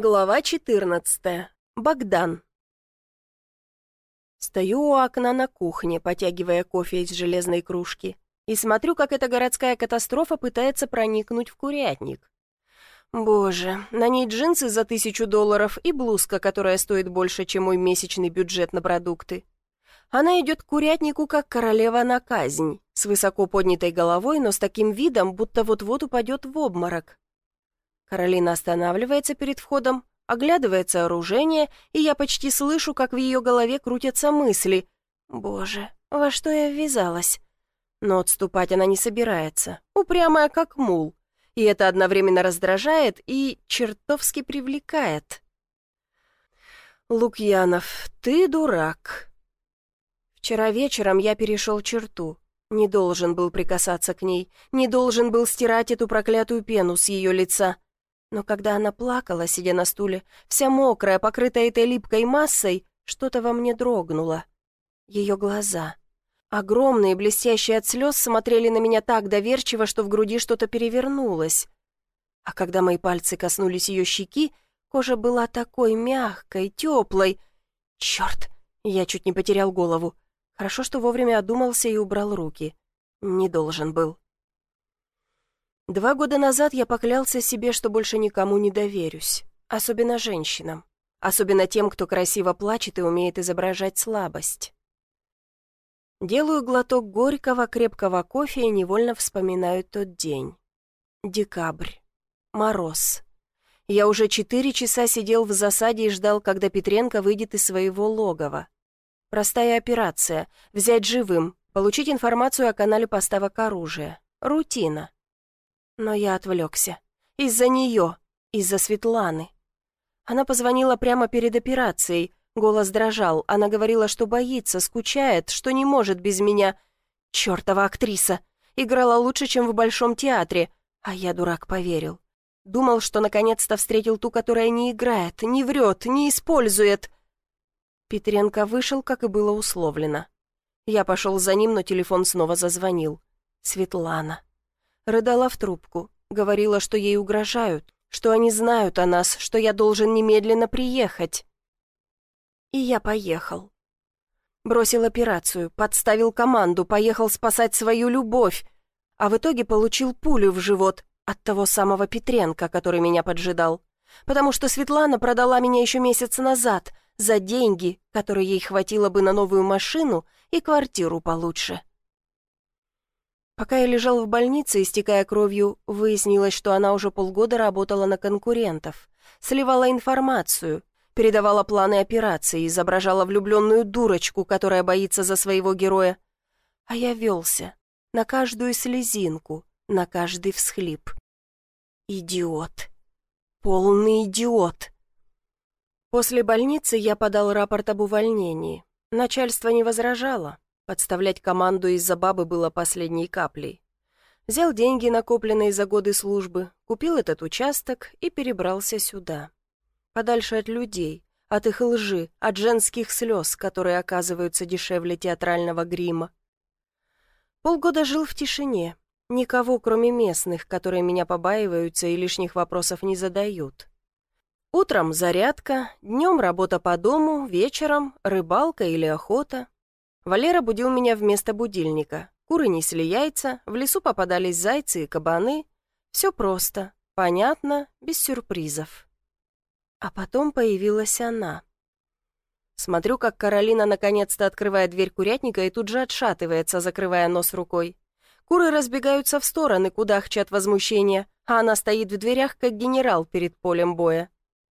Глава 14. Богдан. Стою у окна на кухне, потягивая кофе из железной кружки, и смотрю, как эта городская катастрофа пытается проникнуть в курятник. Боже, на ней джинсы за $1000 и блузка, которая стоит больше, чем мой месячный бюджет на продукты. Она идет к курятнику, как королева на казнь, с высоко поднятой головой, но с таким видом, будто вот-вот упадет в обморок. Каролина останавливается перед входом, оглядывает сооружение, и я почти слышу, как в ее голове крутятся мысли. «Боже, во что я ввязалась?» Но отступать она не собирается, упрямая как мул. И это одновременно раздражает и чертовски привлекает. «Лукьянов, ты дурак». Вчера вечером я перешел черту. Не должен был прикасаться к ней, не должен был стирать эту проклятую пену с ее лица. Но когда она плакала, сидя на стуле, вся мокрая, покрытая этой липкой массой, что-то во мне дрогнуло. Ее глаза, огромные, блестящие от слез, смотрели на меня так доверчиво, что в груди что-то перевернулось. А когда мои пальцы коснулись ее щеки, кожа была такой мягкой, теплой. Черт, я чуть не потерял голову. Хорошо, что вовремя одумался и убрал руки. Не должен был. 2 года назад я поклялся себе, что больше никому не доверюсь, особенно женщинам, особенно тем, кто красиво плачет и умеет изображать слабость. Делаю глоток горького, крепкого кофе и невольно вспоминаю тот день. Декабрь. Мороз. Я уже 4 часа сидел в засаде и ждал, когда Петренко выйдет из своего логова. Простая операция — взять живым, получить информацию о канале поставок оружия. Рутина. Но я отвлекся. Из-за нее, из-за Светланы. Она позвонила прямо перед операцией. Голос дрожал. Она говорила, что боится, скучает, что не может без меня. Чертова актриса. Играла лучше, чем в Большом театре. А я, дурак, поверил. Думал, что наконец-то встретил ту, которая не играет, не врет, не использует. Петренко вышел, как и было условлено. Я пошел за ним, но телефон снова зазвонил. Светлана. Рыдала в трубку, говорила, что ей угрожают, что они знают о нас, что я должен немедленно приехать. И я поехал. Бросил операцию, подставил команду, поехал спасать свою любовь, а в итоге получил пулю в живот от того самого Петренко, который меня поджидал, потому что Светлана продала меня еще месяц назад за деньги, которые ей хватило бы на новую машину и квартиру получше. Пока я лежал в больнице, истекая кровью, выяснилось, что она уже полгода работала на конкурентов, сливала информацию, передавала планы операции, изображала влюбленную дурочку, которая боится за своего героя. А я велся на каждую слезинку, на каждый всхлип. Идиот. Полный идиот. После больницы я подал рапорт об увольнении. Начальство не возражало. Подставлять команду из-за бабы было последней каплей. Взял деньги, накопленные за годы службы, купил этот участок и перебрался сюда. Подальше от людей, от их лжи, от женских слез, которые оказываются дешевле театрального грима. Полгода жил в тишине. Никого, кроме местных, которые меня побаиваются и лишних вопросов не задают. Утром зарядка, днем работа по дому, вечером рыбалка или охота. Валера будил меня вместо будильника. Куры несли яйца, в лесу попадались зайцы и кабаны. Все просто, понятно, без сюрпризов. А потом появилась она. Смотрю, как Каролина наконец-то открывает дверь курятника и тут же отшатывается, закрывая нос рукой. Куры разбегаются в стороны, кудахчат возмущения, а она стоит в дверях, как генерал перед полем боя.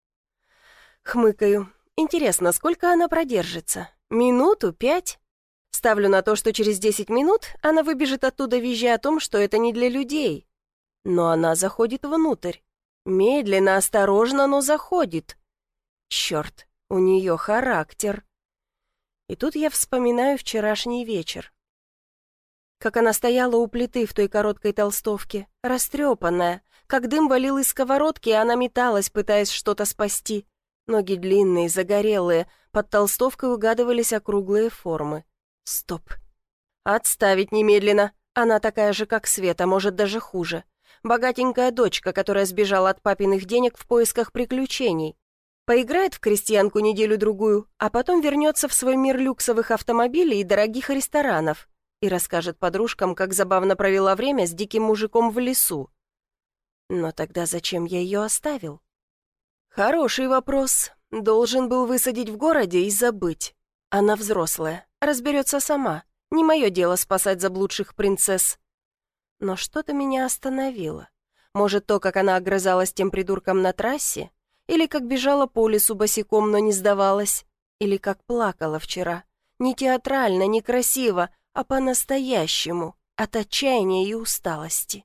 Хмыкаю. Интересно, сколько она продержится? Минуту, 5? Ставлю на то, что через 10 минут она выбежит оттуда, визжа о том, что это не для людей. Но она заходит внутрь. Медленно, осторожно, но заходит. Черт, у нее характер. И тут я вспоминаю вчерашний вечер. Как она стояла у плиты в той короткой толстовке, растрепанная, как дым валил из сковородки, и она металась, пытаясь что-то спасти. Ноги длинные, загорелые, под толстовкой угадывались округлые формы. Стоп. Отставить немедленно. Она такая же, как Света, может, даже хуже. Богатенькая дочка, которая сбежала от папиных денег в поисках приключений. Поиграет в крестьянку неделю-другую, а потом вернется в свой мир люксовых автомобилей и дорогих ресторанов и расскажет подружкам, как забавно провела время с диким мужиком в лесу. Но тогда зачем я ее оставил? Хороший вопрос. Должен был высадить в городе и забыть. Она взрослая, разберется сама. Не мое дело спасать заблудших принцесс. Но что-то меня остановило. Может, то, как она огрызалась тем придурком на трассе? Или как бежала по лесу босиком, но не сдавалась? Или как плакала вчера? Не театрально, не красиво, а по-настоящему, от отчаяния и усталости.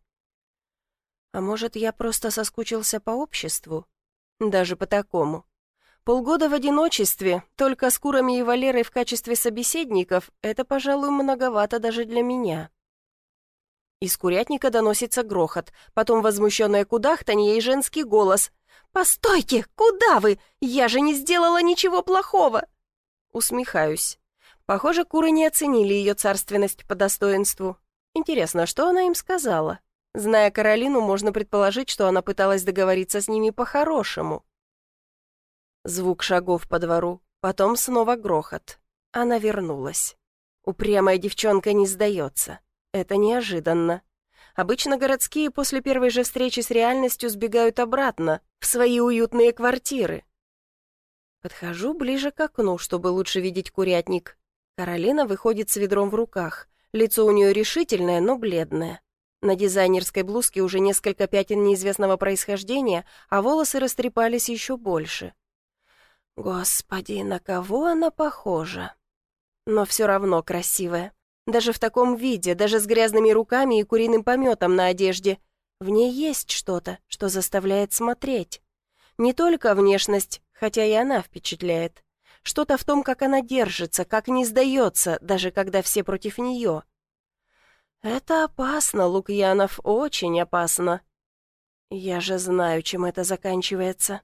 А может, я просто соскучился по обществу? Даже по такому. Полгода в одиночестве, только с Курами и Валерой в качестве собеседников, это, пожалуй, многовато даже для меня. Из курятника доносится грохот, потом возмущенное кудахтанье и женский голос. «Постойте! Куда вы? Я же не сделала ничего плохого!» Усмехаюсь. Похоже, куры не оценили ее царственность по достоинству. Интересно, что она им сказала? Зная Каролину, можно предположить, что она пыталась договориться с ними по-хорошему. Звук шагов по двору, потом снова грохот. Она вернулась. Упрямая девчонка не сдается. Это неожиданно. Обычно городские после первой же встречи с реальностью сбегают обратно, в свои уютные квартиры. Подхожу ближе к окну, чтобы лучше видеть курятник. Каролина выходит с ведром в руках. Лицо у нее решительное, но бледное. На дизайнерской блузке уже несколько пятен неизвестного происхождения, а волосы растрепались еще больше. Господи, на кого она похожа? Но все равно красивая. Даже в таком виде, даже с грязными руками и куриным пометом на одежде. В ней есть что-то, что заставляет смотреть. Не только внешность, хотя и она впечатляет. Что-то в том, как она держится, как не сдается, даже когда все против нее. Это опасно, Лукьянов, очень опасно. Я же знаю, чем это заканчивается.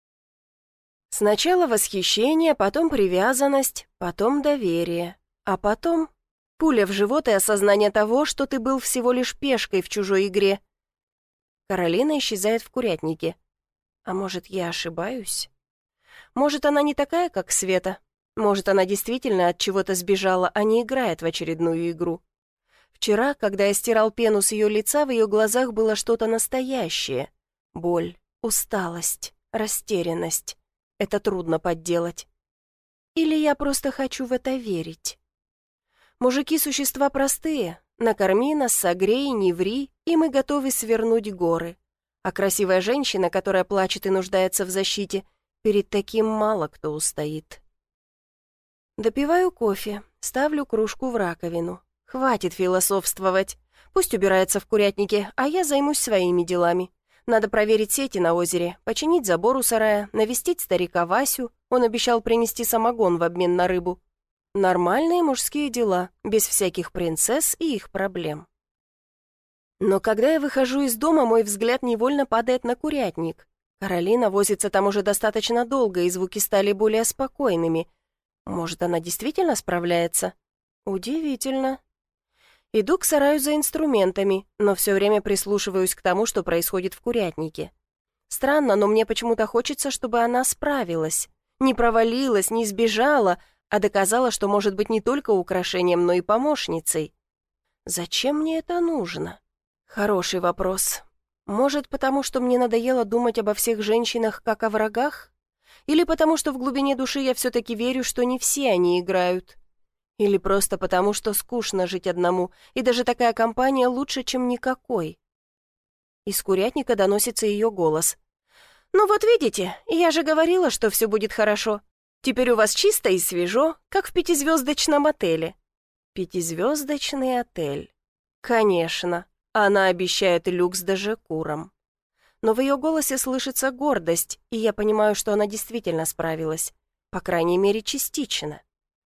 Сначала восхищение, потом привязанность, потом доверие, а потом пуля в живот и осознание того, что ты был всего лишь пешкой в чужой игре. Каролина исчезает в курятнике. А может, я ошибаюсь? Может, она не такая, как Света? Может, она действительно от чего-то сбежала, а не играет в очередную игру? Вчера, когда я стирал пену с ее лица, в ее глазах было что-то настоящее. Боль, усталость, растерянность. Это трудно подделать. Или я просто хочу в это верить? Мужики — существа простые. Накорми нас, согрей, не ври, и мы готовы свернуть горы. А красивая женщина, которая плачет и нуждается в защите, перед таким мало кто устоит. Допиваю кофе, ставлю кружку в раковину. Хватит философствовать. Пусть убирается в курятнике, а я займусь своими делами. Надо проверить сети на озере, починить забор у сарая, навестить старика Васю. Он обещал принести самогон в обмен на рыбу. Нормальные мужские дела, без всяких принцесс и их проблем. Но когда я выхожу из дома, мой взгляд невольно падает на курятник. Каролина возится там уже достаточно долго, и звуки стали более спокойными. Может, она действительно справляется? Удивительно. Иду к сараю за инструментами, но все время прислушиваюсь к тому, что происходит в курятнике. Странно, но мне почему-то хочется, чтобы она справилась. Не провалилась, не сбежала, а доказала, что может быть не только украшением, но и помощницей. Зачем мне это нужно? Хороший вопрос. Может, потому что мне надоело думать обо всех женщинах как о врагах? Или потому что в глубине души я все-таки верю, что не все они играют? Или просто потому, что скучно жить одному, и даже такая компания лучше, чем никакой? Из курятника доносится ее голос. «Ну вот видите, я же говорила, что все будет хорошо. Теперь у вас чисто и свежо, как в 5-звездочном отеле». 5-звездочный отель. Конечно, она обещает люкс даже курам. Но в ее голосе слышится гордость, и я понимаю, что она действительно справилась. По крайней мере, частично.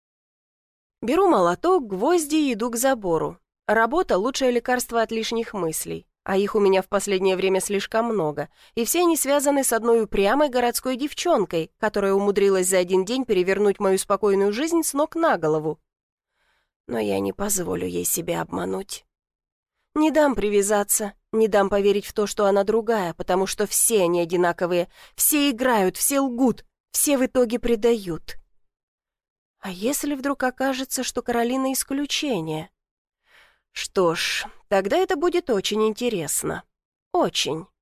Беру молоток, гвозди и иду к забору. Работа — лучшее лекарство от лишних мыслей, а их у меня в последнее время слишком много, и все они связаны с одной упрямой городской девчонкой, которая умудрилась за один день перевернуть мою спокойную жизнь с ног на голову. Но я не позволю ей себя обмануть. Не дам привязаться, не дам поверить в то, что она другая, потому что все они одинаковые, все играют, все лгут, все в итоге предают. А если вдруг окажется, что Каролина исключение? Что ж, тогда это будет очень интересно. Очень.